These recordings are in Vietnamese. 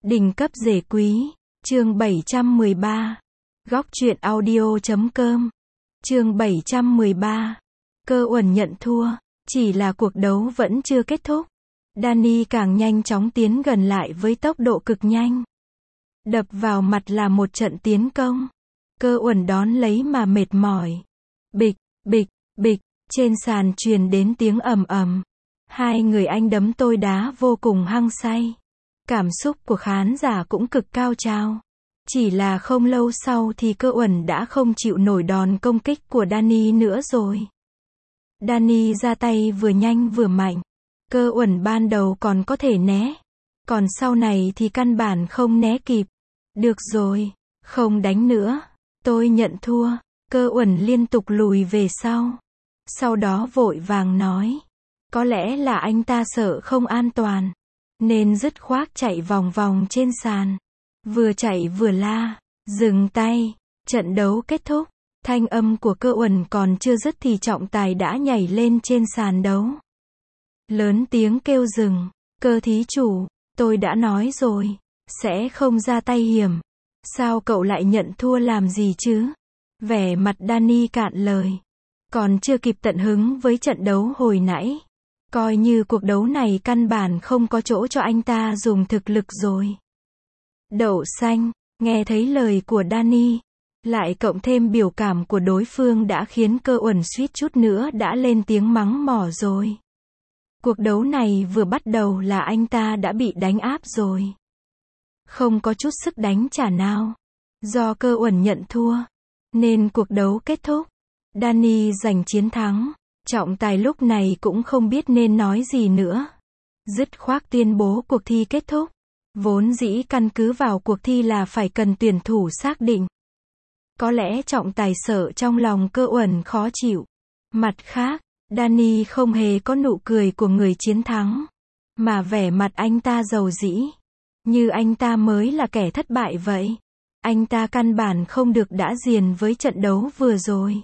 Đỉnh cấp rể quý, chương 713. Góc truyện audio.com. Chương 713. Cơ Uẩn nhận thua, chỉ là cuộc đấu vẫn chưa kết thúc. Danny càng nhanh chóng tiến gần lại với tốc độ cực nhanh. Đập vào mặt là một trận tiến công. Cơ Uẩn đón lấy mà mệt mỏi. Bịch, bịch, bịch, trên sàn truyền đến tiếng ầm ầm. Hai người anh đấm tôi đá vô cùng hăng say. Cảm xúc của khán giả cũng cực cao trào. Chỉ là không lâu sau thì Cơ Uẩn đã không chịu nổi đòn công kích của Danny nữa rồi. Danny ra tay vừa nhanh vừa mạnh. Cơ Uẩn ban đầu còn có thể né. Còn sau này thì căn bản không né kịp. Được rồi, không đánh nữa. Tôi nhận thua. Cơ Uẩn liên tục lùi về sau. Sau đó vội vàng nói. Có lẽ là anh ta sợ không an toàn. Nên dứt khoát chạy vòng vòng trên sàn. Vừa chạy vừa la. Dừng tay. Trận đấu kết thúc. Thanh âm của Cơ Uẩn còn chưa dứt thì trọng tài đã nhảy lên trên sàn đấu. Lớn tiếng kêu dừng. Cơ thí chủ, tôi đã nói rồi. Sẽ không ra tay hiểm. Sao cậu lại nhận thua làm gì chứ? Vẻ mặt Danny cạn lời. Còn chưa kịp tận hứng với trận đấu hồi nãy. Coi như cuộc đấu này căn bản không có chỗ cho anh ta dùng thực lực rồi. Đậu xanh, nghe thấy lời của Danny, lại cộng thêm biểu cảm của đối phương đã khiến Cơ Uẩn suýt chút nữa đã lên tiếng mắng mỏ rồi. Cuộc đấu này vừa bắt đầu là anh ta đã bị đánh áp rồi. Không có chút sức đánh trả nào. Do Cơ Uẩn nhận thua, nên cuộc đấu kết thúc. Danny giành chiến thắng. Trọng tài lúc này cũng không biết nên nói gì nữa. Dứt khoát tuyên bố cuộc thi kết thúc. Vốn dĩ căn cứ vào cuộc thi là phải cần tuyển thủ xác định. Có lẽ trọng tài sợ trong lòng Cơ Uẩn khó chịu. Mặt khác, Danny không hề có nụ cười của người chiến thắng. Mà vẻ mặt anh ta dầu dĩ. Như anh ta mới là kẻ thất bại vậy. Anh ta căn bản không được đã diền với trận đấu vừa rồi.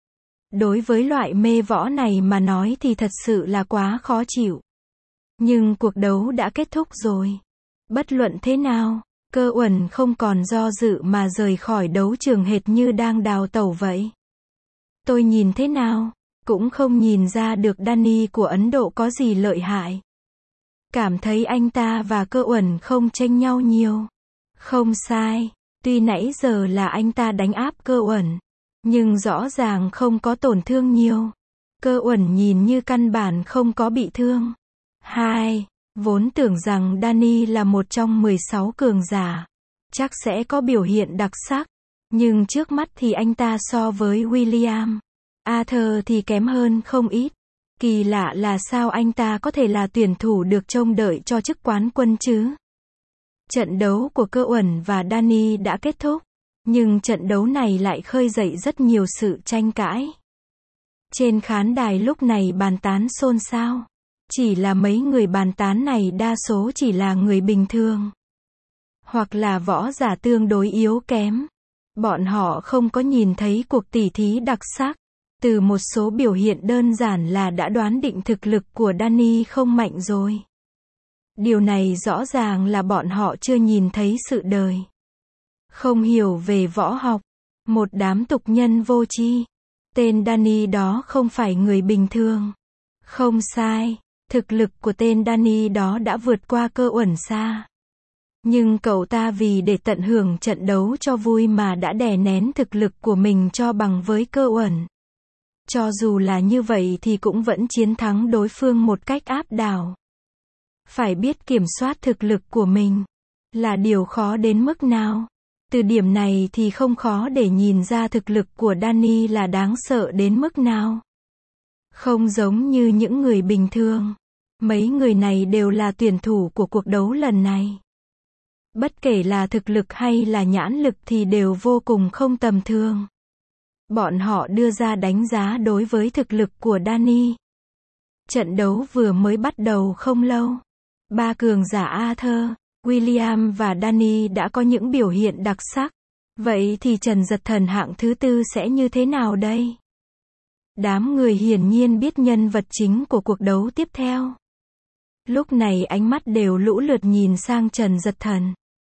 Đối với loại mê võ này mà nói thì thật sự là quá khó chịu. Nhưng cuộc đấu đã kết thúc rồi. Bất luận thế nào, Cơ Uẩn không còn do dự mà rời khỏi đấu trường hệt như đang đào tẩu vậy. Tôi nhìn thế nào, cũng không nhìn ra được Danny của Ấn Độ có gì lợi hại. Cảm thấy anh ta và Cơ Uẩn không chênh nhau nhiều. Không sai, tuy nãy giờ là anh ta đánh áp Cơ Uẩn. Nhưng rõ ràng không có tổn thương nhiều. Cơ Uẩn nhìn như căn bản không có bị thương. Vốn tưởng rằng Danny là một trong 16 cường giả. Chắc sẽ có biểu hiện đặc sắc. Nhưng trước mắt thì anh ta so với William Arthur thì kém hơn không ít. Kỳ lạ là sao anh ta có thể là tuyển thủ được trông đợi cho chức quán quân chứ? Trận đấu của Cơ Uẩn và Danny đã kết thúc. Nhưng trận đấu này lại khơi dậy rất nhiều sự tranh cãi. Trên khán đài lúc này bàn tán xôn xao. Chỉ là mấy người bàn tán này đa số chỉ là người bình thường. Hoặc là võ giả tương đối yếu kém. Bọn họ không có nhìn thấy cuộc tỉ thí đặc sắc. Từ một số biểu hiện đơn giản là đã đoán định thực lực của Danny không mạnh rồi. Điều này rõ ràng là bọn họ chưa nhìn thấy sự đời. Không hiểu về võ học. Một đám tục nhân vô tri. Tên Danny đó không phải người bình thường. Không sai. Thực lực của tên Danny đó đã vượt qua Cơ Uẩn xa. Nhưng cậu ta vì để tận hưởng trận đấu cho vui mà đã đè nén thực lực của mình cho bằng với Cơ Uẩn. Cho dù là như vậy thì cũng vẫn chiến thắng đối phương một cách áp đảo. Phải biết kiểm soát thực lực của mình là điều khó đến mức nào. Từ điểm này thì không khó để nhìn ra thực lực của Danny là đáng sợ đến mức nào. Không giống như những người bình thường. Mấy người này đều là tuyển thủ của cuộc đấu lần này. Bất kể là thực lực hay là nhãn lực thì đều vô cùng không tầm thường. Bọn họ đưa ra đánh giá đối với thực lực của Danny. Trận đấu vừa mới bắt đầu không lâu. Ba cường giả Arthur, William và Danny đã có những biểu hiện đặc sắc. Vậy thì Trần Giật Thần hạng thứ tư sẽ như thế nào đây? Đám người hiển nhiên biết nhân vật chính của cuộc đấu tiếp theo. Lúc này ánh mắt đều lũ lượt nhìn sang Trần Giật Thần.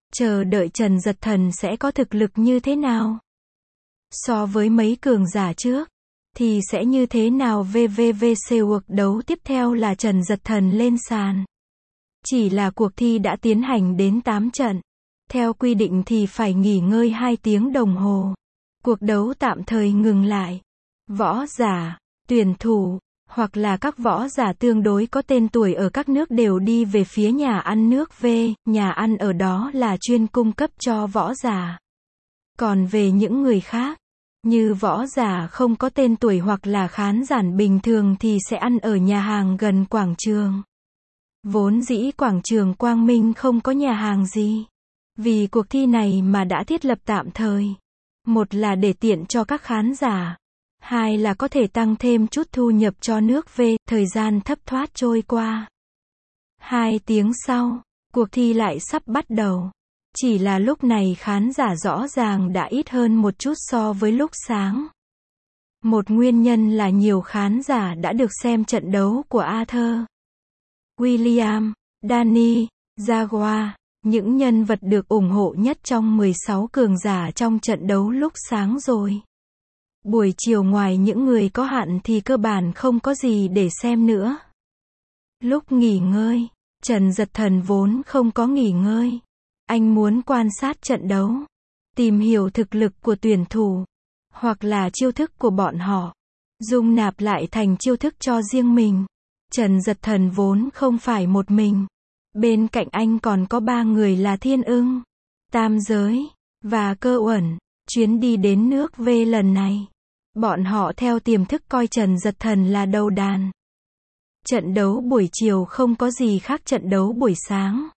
chờ đợi Trần Giật Thần sẽ có thực lực như thế nào. So với mấy cường giả trước, thì sẽ như thế nào. VVVC cuộc đấu tiếp theo là Trần Giật Thần lên sàn. Chỉ là cuộc thi đã tiến hành đến 8 trận. Theo quy định thì phải nghỉ ngơi 2 tiếng đồng hồ. Cuộc đấu tạm thời ngừng lại. Võ giả, tuyển thủ, hoặc là các võ giả tương đối có tên tuổi ở các nước đều đi về phía nhà ăn nước V. Nhà ăn ở đó là chuyên cung cấp cho võ giả. Còn về những người khác, như võ giả không có tên tuổi hoặc là khán giả bình thường thì sẽ ăn ở nhà hàng gần quảng trường. Vốn dĩ quảng trường Quang Minh không có nhà hàng gì. Vì cuộc thi này mà đã thiết lập tạm thời. Một là để tiện cho các khán giả. Hai là có thể tăng thêm chút thu nhập cho nước V. Thời gian thấp thoát trôi qua. 2 tiếng sau, cuộc thi lại sắp bắt đầu. Chỉ là lúc này khán giả rõ ràng đã ít hơn một chút so với lúc sáng. Một nguyên nhân là nhiều khán giả đã được xem trận đấu của Arthur, William, Danny, Jaguar, những nhân vật được ủng hộ nhất trong 16 cường giả trong trận đấu lúc sáng rồi. Buổi chiều ngoài những người có hạn thì cơ bản không có gì để xem nữa. Lúc nghỉ ngơi, Trần Giật Thần vốn không có nghỉ ngơi. Anh muốn quan sát trận đấu, tìm hiểu thực lực của tuyển thủ, hoặc là chiêu thức của bọn họ, dung nạp lại thành chiêu thức cho riêng mình. Trần Giật Thần vốn không phải một mình. Bên cạnh anh còn có 3 người là Thiên Ưng, Tam Giới, và Cơ Uẩn. Chuyến đi đến nước V lần này, bọn họ theo tiềm thức coi Trần Giật Thần là đầu đàn. Trận đấu buổi chiều không có gì khác trận đấu buổi sáng.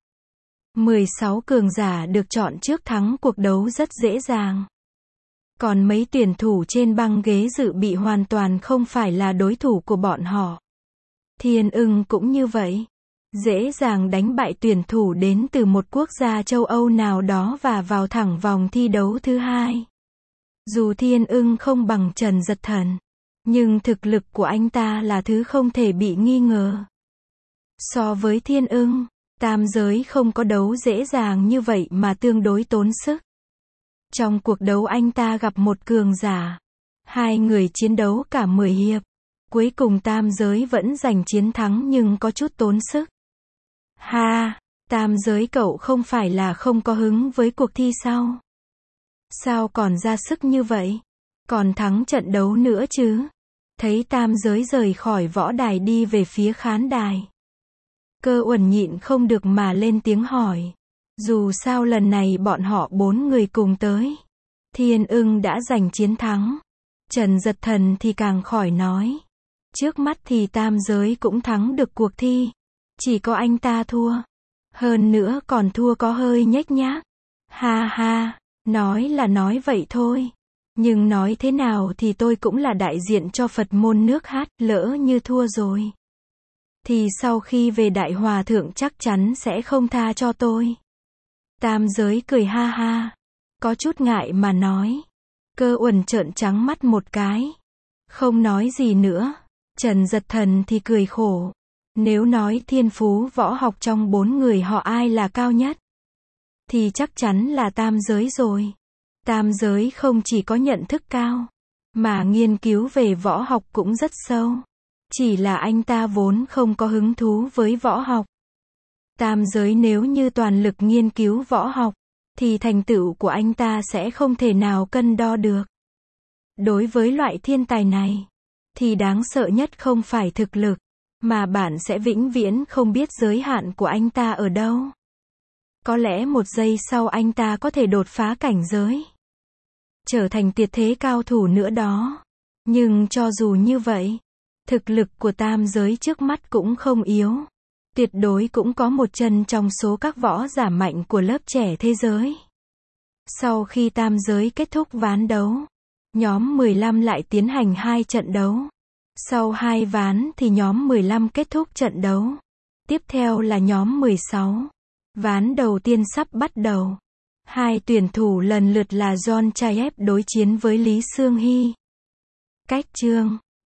16 cường giả được chọn trước thắng cuộc đấu rất dễ dàng. Còn mấy tuyển thủ trên băng ghế dự bị hoàn toàn không phải là đối thủ của bọn họ. Thiên Ưng cũng như vậy. Dễ dàng đánh bại tuyển thủ đến từ một quốc gia châu Âu nào đó và vào thẳng vòng thi đấu thứ 2. Dù Thiên Ưng không bằng Trần Giật Thần, nhưng thực lực của anh ta là thứ không thể bị nghi ngờ. So với Thiên Ưng, Tam Giới không có đấu dễ dàng như vậy mà tương đối tốn sức. Trong cuộc đấu anh ta gặp một cường giả. 2 người chiến đấu cả 10 hiệp. Cuối cùng Tam Giới vẫn giành chiến thắng nhưng có chút tốn sức. Ha, Tam Giới cậu không phải là không có hứng với cuộc thi sao? Sao còn ra sức như vậy? Còn thắng trận đấu nữa chứ? Thấy Tam Giới rời khỏi võ đài đi về phía khán đài. Cơ Uẩn nhịn không được mà lên tiếng hỏi. Dù sao lần này bọn họ 4 người cùng tới. Thiên Ưng đã giành chiến thắng. Trần Giật Thần thì càng khỏi nói. Trước mắt thì Tam Giới cũng thắng được cuộc thi. Chỉ có anh ta thua. Hơn nữa còn thua có hơi nhếch nhác. Ha ha, nói là nói vậy thôi. Nhưng nói thế nào thì tôi cũng là đại diện cho Phật môn nước Hát, lỡ như thua rồi. Thì sau khi về Đại Hòa Thượng chắc chắn sẽ không tha cho tôi. Tam Giới cười ha ha. Có chút ngại mà nói. Cơ Uẩn trợn trắng mắt một cái. Không nói gì nữa. Trần Giật Thần thì cười khổ. Nếu nói thiên phú võ học trong 4 người họ ai là cao nhất, thì chắc chắn là Tam Giới rồi. Tam Giới không chỉ có nhận thức cao, mà nghiên cứu về võ học cũng rất sâu. Chỉ là anh ta vốn không có hứng thú với võ học. Tam Giới nếu như toàn lực nghiên cứu võ học, thì thành tựu của anh ta sẽ không thể nào cân đo được. Đối với loại thiên tài này, thì đáng sợ nhất không phải thực lực, mà bạn sẽ vĩnh viễn không biết giới hạn của anh ta ở đâu. Có lẽ một giây sau anh ta có thể đột phá cảnh giới, trở thành tuyệt thế cao thủ nữa đó. Nhưng cho dù như vậy, thực lực của Tam Giới trước mắt cũng không yếu. Tuyệt đối cũng có một chân trong số các võ giả mạnh của lớp trẻ thế giới. Sau khi Tam Giới kết thúc ván đấu, nhóm 15 lại tiến hành 2 trận đấu. Sau 2 ván thì nhóm 15 kết thúc trận đấu. Tiếp theo là nhóm 16. Ván đầu tiên sắp bắt đầu. 2 tuyển thủ lần lượt là John Chayev đối chiến với Lý Sương Hy. Cách chương